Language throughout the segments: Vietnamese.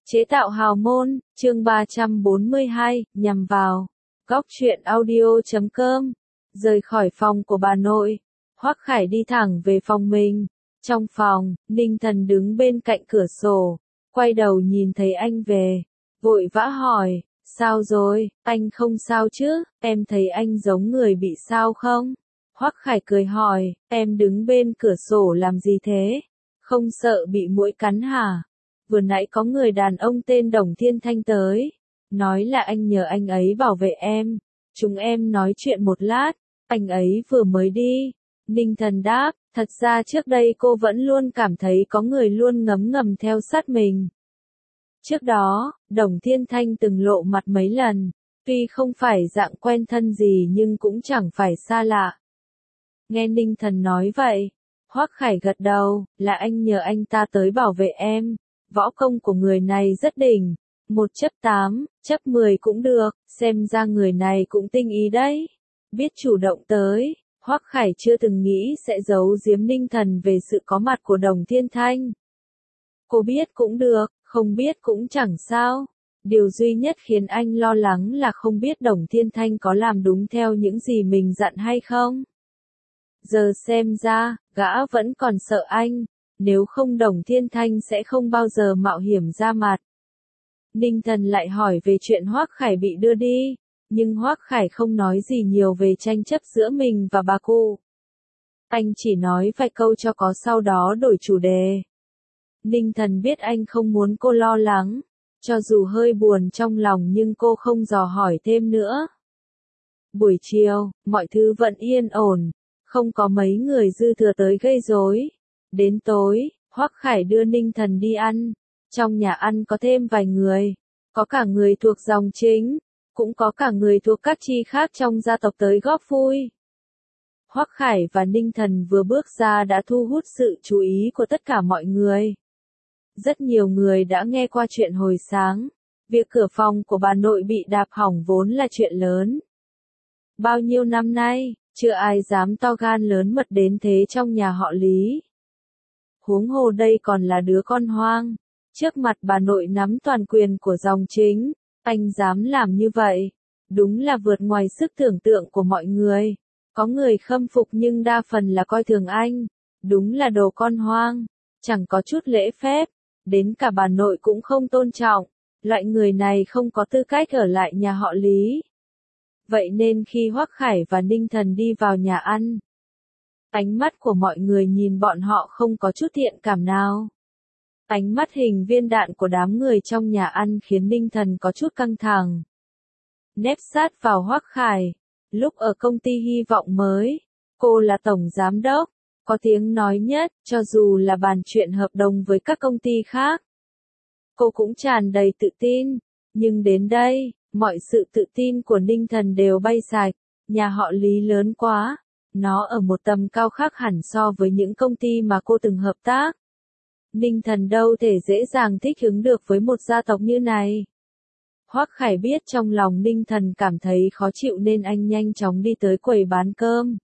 Chế tạo hào môn, chương 342, nhằm vào. Góc truyện audio.com. Rời khỏi phòng của bà nội, Hoắc Khải đi thẳng về phòng mình. Trong phòng, Ninh Thần đứng bên cạnh cửa sổ, quay đầu nhìn thấy anh về, vội vã hỏi, sao rồi, anh không sao chứ, em thấy anh giống người bị sao không? Hoắc Khải cười hỏi, em đứng bên cửa sổ làm gì thế? Không sợ bị muỗi cắn hả? Vừa nãy có người đàn ông tên Đồng Thiên Thanh tới, nói là anh nhờ anh ấy bảo vệ em. Chúng em nói chuyện một lát, anh ấy vừa mới đi. Ninh Thần đáp, thật ra trước đây cô vẫn luôn cảm thấy có người luôn ngấm ngầm theo sát mình. Trước đó, Đồng Thiên Thanh từng lộ mặt mấy lần, tuy không phải dạng quen thân gì nhưng cũng chẳng phải xa lạ. Nghe Ninh Thần nói vậy, Hoắc Khải gật đầu, là anh nhờ anh ta tới bảo vệ em. Võ công của người này rất đỉnh, 1/8, chấp 10 cũng được, xem ra người này cũng tinh ý đấy. Biết chủ động tới, Hoắc Khải chưa từng nghĩ sẽ giấu giếm Ninh Thần về sự có mặt của Đồng Thiên Thanh. Cô biết cũng được, không biết cũng chẳng sao. Điều duy nhất khiến anh lo lắng là không biết Đồng Thiên Thanh có làm đúng theo những gì mình dặn hay không. Giờ xem ra, gã vẫn còn sợ anh. Nếu không Đồng Thiên Thanh sẽ không bao giờ mạo hiểm ra mặt. Ninh Thần lại hỏi về chuyện Hoắc Khải bị đưa đi, nhưng Hoắc Khải không nói gì nhiều về tranh chấp giữa mình và bà cụ. Anh chỉ nói vài câu cho có sau đó đổi chủ đề. Ninh Thần biết anh không muốn cô lo lắng, cho dù hơi buồn trong lòng nhưng cô không dò hỏi thêm nữa. Buổi chiều, mọi thứ vẫn yên ổn, không có mấy người dư thừa tới gây rối. Đến tối, Hoắc Khải đưa Ninh Thần đi ăn. Trong nhà ăn có thêm vài người, có cả người thuộc dòng chính, cũng có cả người thuộc các chi khác trong gia tộc tới góp vui. Hoắc Khải và Ninh Thần vừa bước ra đã thu hút sự chú ý của tất cả mọi người. Rất nhiều người đã nghe qua chuyện hồi sáng, việc cửa phòng của bà nội bị đạp hỏng vốn là chuyện lớn. Bao nhiêu năm nay, chưa ai dám to gan lớn mật đến thế trong nhà họ Lý. Huống hồ đây còn là đứa con hoang, trước mặt bà nội nắm toàn quyền của dòng chính, anh dám làm như vậy, đúng là vượt ngoài sức tưởng tượng của mọi người. Có người khâm phục nhưng đa phần là coi thường anh, đúng là đồ con hoang, chẳng có chút lễ phép, đến cả bà nội cũng không tôn trọng, loại người này không có tư cách ở lại nhà họ Lý. Vậy nên khi Hoắc Khải và Ninh Thần đi vào nhà ăn, ánh mắt của mọi người nhìn bọn họ không có chút thiện cảm nào. Ánh mắt hình viên đạn của đám người trong nhà ăn khiến Ninh Thần có chút căng thẳng. Nép sát vào Hoắc Khải, lúc ở công ty hy vọng mới, cô là tổng giám đốc, có tiếng nói nhất, cho dù là bàn chuyện hợp đồng với các công ty khác. Cô cũng tràn đầy tự tin, nhưng đến đây, mọi sự tự tin của Ninh Thần đều bay sạch, nhà họ Lý lớn quá. Nó ở một tầm cao khác hẳn so với những công ty mà cô từng hợp tác. Ninh Thần đâu thể dễ dàng thích ứng được với một gia tộc như này. Hoắc Khải biết trong lòng Ninh Thần cảm thấy khó chịu nên anh nhanh chóng đi tới quầy bán cơm.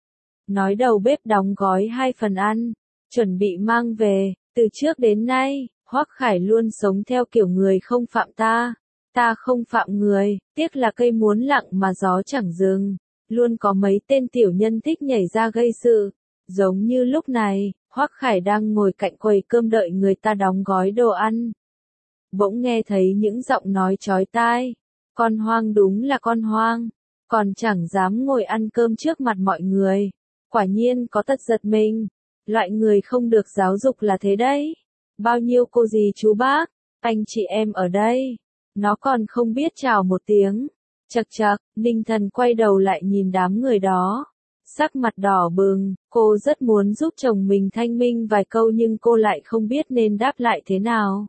Nói đầu bếp đóng gói 2 phần ăn, chuẩn bị mang về. Từ trước đến nay, Hoắc Khải luôn sống theo kiểu người không phạm ta, ta không phạm người, tiếc là cây muốn lặng mà gió chẳng dừng. Luôn có mấy tên tiểu nhân thích nhảy ra gây sự. Giống như lúc này, Hoắc Khải đang ngồi cạnh quầy cơm đợi người ta đóng gói đồ ăn. Bỗng nghe thấy những giọng nói chói tai. Con hoang đúng là con hoang, còn chẳng dám ngồi ăn cơm trước mặt mọi người. Quả nhiên có tật giật mình. Loại người không được giáo dục là thế đấy. Bao nhiêu cô dì chú bác, anh chị em ở đây. Nó còn không biết chào một tiếng. Chậc chậc, Ninh Thần quay đầu lại nhìn đám người đó. Sắc mặt đỏ bừng, cô rất muốn giúp chồng mình thanh minh vài câu nhưng cô lại không biết nên đáp lại thế nào.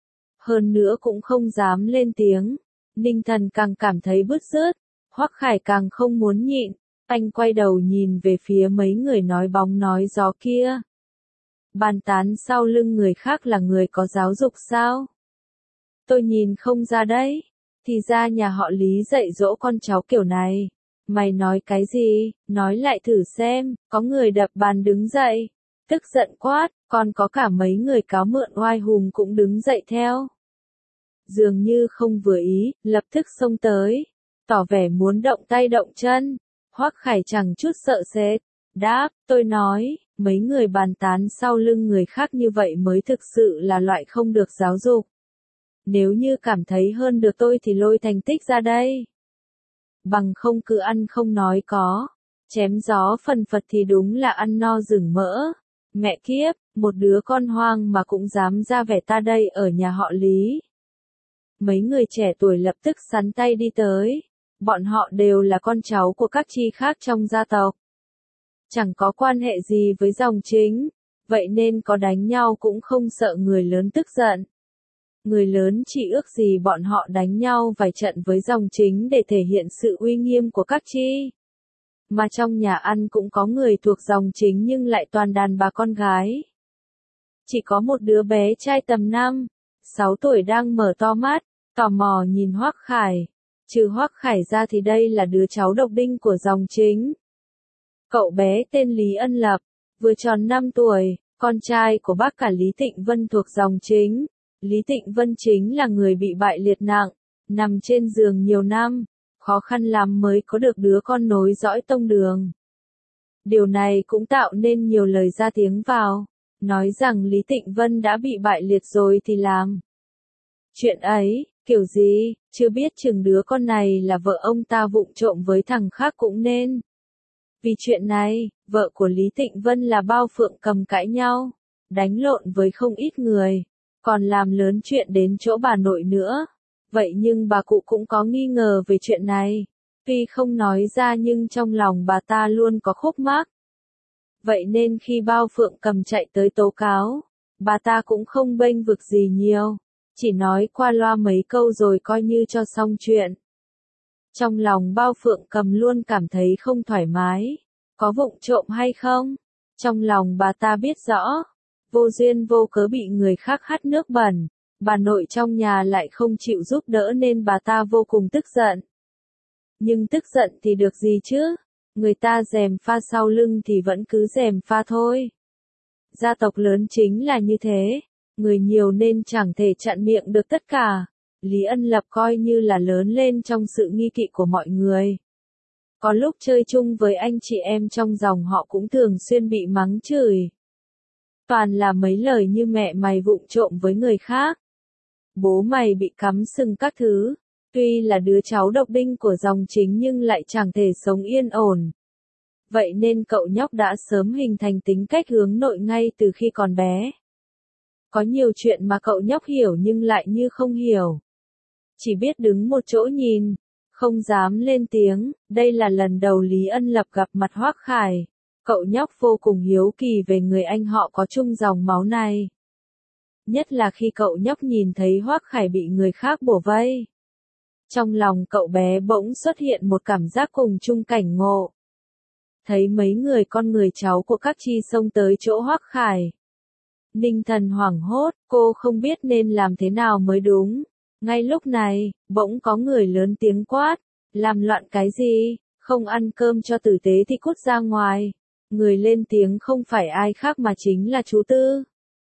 Hơn nữa cũng không dám lên tiếng. Ninh Thần càng cảm thấy bứt rứt, Hoắc Khải càng không muốn nhịn. Anh quay đầu nhìn về phía mấy người nói bóng nói gió kia. Bàn tán sau lưng người khác là người có giáo dục sao? Tôi nhìn không ra đấy. Thì ra nhà họ Lý dạy dỗ con cháu kiểu này. Mày nói cái gì, nói lại thử xem. Có người đập bàn đứng dậy, tức giận quát, còn có cả mấy người cáo mượn oai hùng cũng đứng dậy theo. dường như không vừa ý, lập tức xông tới, tỏ vẻ muốn động tay động chân. Hoắc Khải chẳng chút sợ sệt, đáp, tôi nói, mấy người bàn tán sau lưng người khác như vậy mới thực sự là loại không được giáo dục. Nếu như cảm thấy hơn được tôi thì lôi thành tích ra đây. Bằng không cứ ăn không nói có, chém gió phần phật thì đúng là ăn no rừng mỡ. Mẹ kiếp, một đứa con hoang mà cũng dám ra vẻ ta đây ở nhà họ Lý. Mấy người trẻ tuổi lập tức sắn tay đi tới. Bọn họ đều là con cháu của các chi khác trong gia tộc. Chẳng có quan hệ gì với dòng chính, vậy nên có đánh nhau cũng không sợ người lớn tức giận. Người lớn chỉ ước gì bọn họ đánh nhau vài trận với dòng chính để thể hiện sự uy nghiêm của các chi. Mà trong nhà ăn cũng có người thuộc dòng chính nhưng lại toàn đàn bà con gái. Chỉ có một đứa bé trai tầm 5, 6 tuổi đang mở to mắt, tò mò nhìn Hoắc Khải. Trừ Hoắc Khải ra thì đây là đứa cháu độc đinh của dòng chính. Cậu bé tên Lý Ân Lập, vừa tròn 5 tuổi, con trai của bác cả Lý Tịnh Vân thuộc dòng chính. Lý Tịnh Vân chính là người bị bại liệt nặng, nằm trên giường nhiều năm, khó khăn lắm mới có được đứa con nối dõi tông đường. Điều này cũng tạo nên nhiều lời ra tiếng vào, nói rằng Lý Tịnh Vân đã bị bại liệt rồi thì làm. Chuyện ấy, kiểu gì, chưa biết chừng đứa con này là vợ ông ta vụng trộm với thằng khác cũng nên. Vì chuyện này, vợ của Lý Tịnh Vân là Bao Phượng Cầm cãi nhau, đánh lộn với không ít người, còn làm lớn chuyện đến chỗ bà nội nữa. Vậy nhưng bà cụ cũng có nghi ngờ về chuyện này, tuy không nói ra nhưng trong lòng bà ta luôn có khúc mắc. Vậy nên khi Bao Phượng Cầm chạy tới tố cáo, bà ta cũng không bênh vực gì nhiều, chỉ nói qua loa mấy câu rồi coi như cho xong chuyện. Trong lòng Bao Phượng Cầm luôn cảm thấy không thoải mái, có vụng trộm hay không? Trong lòng bà ta biết rõ, vô duyên vô cớ bị người khác hắt nước bẩn, bà nội trong nhà lại không chịu giúp đỡ nên bà ta vô cùng tức giận. Nhưng tức giận thì được gì chứ? Người ta gièm pha sau lưng thì vẫn cứ gièm pha thôi. Gia tộc lớn chính là như thế, người nhiều nên chẳng thể chặn miệng được tất cả. Lý Ân Lập coi như là lớn lên trong sự nghi kỵ của mọi người. Có lúc chơi chung với anh chị em trong dòng họ cũng thường xuyên bị mắng chửi. Toàn là mấy lời như mẹ mày vụng trộm với người khác. Bố mày bị cắm sừng các thứ. Tuy là đứa cháu độc đinh của dòng chính nhưng lại chẳng thể sống yên ổn. Vậy nên cậu nhóc đã sớm hình thành tính cách hướng nội ngay từ khi còn bé. Có nhiều chuyện mà cậu nhóc hiểu nhưng lại như không hiểu. Chỉ biết đứng một chỗ nhìn, không dám lên tiếng. Đây là lần đầu Lý Ân Lập gặp mặt Hoắc Khải. Cậu nhóc vô cùng hiếu kỳ về người anh họ có chung dòng máu này. Nhất là khi cậu nhóc nhìn thấy Hoắc Khải bị người khác bủa vây. Trong lòng cậu bé bỗng xuất hiện một cảm giác cùng chung cảnh ngộ. Thấy mấy người con người cháu của các chi xông tới chỗ Hoắc Khải. Ninh Thần hoảng hốt, cô không biết nên làm thế nào mới đúng. Ngay lúc này, bỗng có người lớn tiếng quát, làm loạn cái gì, không ăn cơm cho tử tế thì cút ra ngoài. Người lên tiếng không phải ai khác mà chính là chú Tư.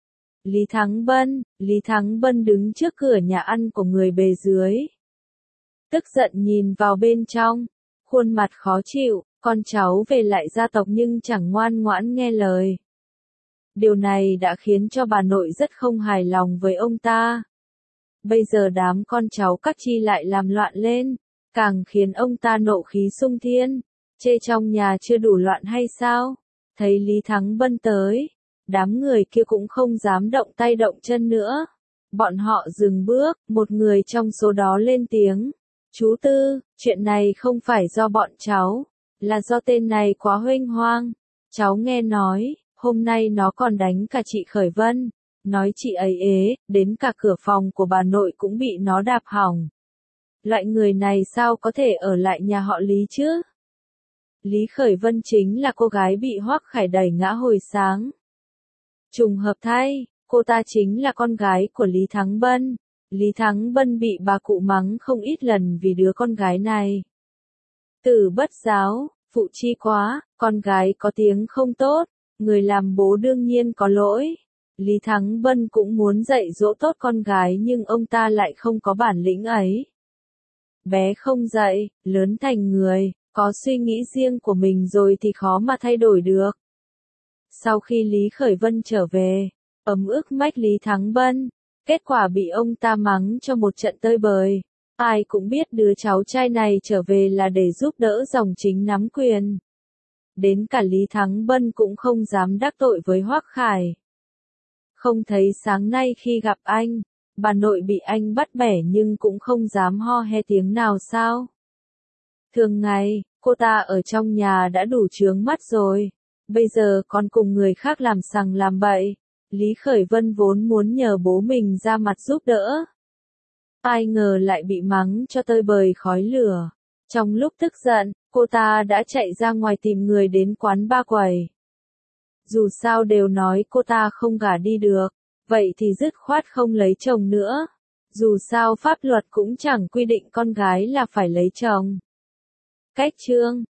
Lý Thắng Bân đứng trước cửa nhà ăn của người bề dưới. Tức giận nhìn vào bên trong, khuôn mặt khó chịu, con cháu về lại gia tộc nhưng chẳng ngoan ngoãn nghe lời. Điều này đã khiến cho bà nội rất không hài lòng với ông ta. Bây giờ đám con cháu các chi lại làm loạn lên, càng khiến ông ta nộ khí sung thiên. Chê trong nhà chưa đủ loạn hay sao? Thấy Lý Thắng Bân tới, đám người kia cũng không dám động tay động chân nữa. Bọn họ dừng bước, một người trong số đó lên tiếng. Chú Tư, chuyện này không phải do bọn cháu, là do tên này quá huênh hoang. Cháu nghe nói, hôm nay nó còn đánh cả chị Khởi Vân, nói chị ấy ế, đến cả cửa phòng của bà nội cũng bị nó đạp hỏng. Loại người này sao có thể ở lại nhà họ Lý chứ? Lý Khởi Vân chính là cô gái bị Hoắc Khải đẩy ngã hồi sáng. Trùng hợp thay, cô ta chính là con gái của Lý Thắng Bân. Lý Thắng Bân bị bà cụ mắng không ít lần vì đứa con gái này. Tử bất giáo, phụ chi quá, con gái có tiếng không tốt, người làm bố đương nhiên có lỗi. Lý Thắng Bân cũng muốn dạy dỗ tốt con gái nhưng ông ta lại không có bản lĩnh ấy. Bé không dạy, lớn thành người, có suy nghĩ riêng của mình rồi thì khó mà thay đổi được. Sau khi Lý Khởi Vân trở về, ấm ức mách Lý Thắng Bân, kết quả bị ông ta mắng cho một trận tơi bời. Ai cũng biết đứa cháu trai này trở về là để giúp đỡ dòng chính nắm quyền. Đến cả Lý Thắng Bân cũng không dám đắc tội với Hoắc Khải. Không thấy sáng nay khi gặp anh, bà nội bị anh bắt bẻ nhưng cũng không dám ho he tiếng nào sao? Thường ngày, cô ta ở trong nhà đã đủ chướng mắt rồi. Bây giờ còn cùng người khác làm sằng làm bậy. Lý Khởi Vân vốn muốn nhờ bố mình ra mặt giúp đỡ. Ai ngờ lại bị mắng cho tơi bời khói lửa. Trong lúc tức giận, cô ta đã chạy ra ngoài tìm người đến quán ba quầy. Dù sao đều nói cô ta không gả đi được, vậy thì dứt khoát không lấy chồng nữa. Dù sao pháp luật cũng chẳng quy định con gái là phải lấy chồng. Cách chương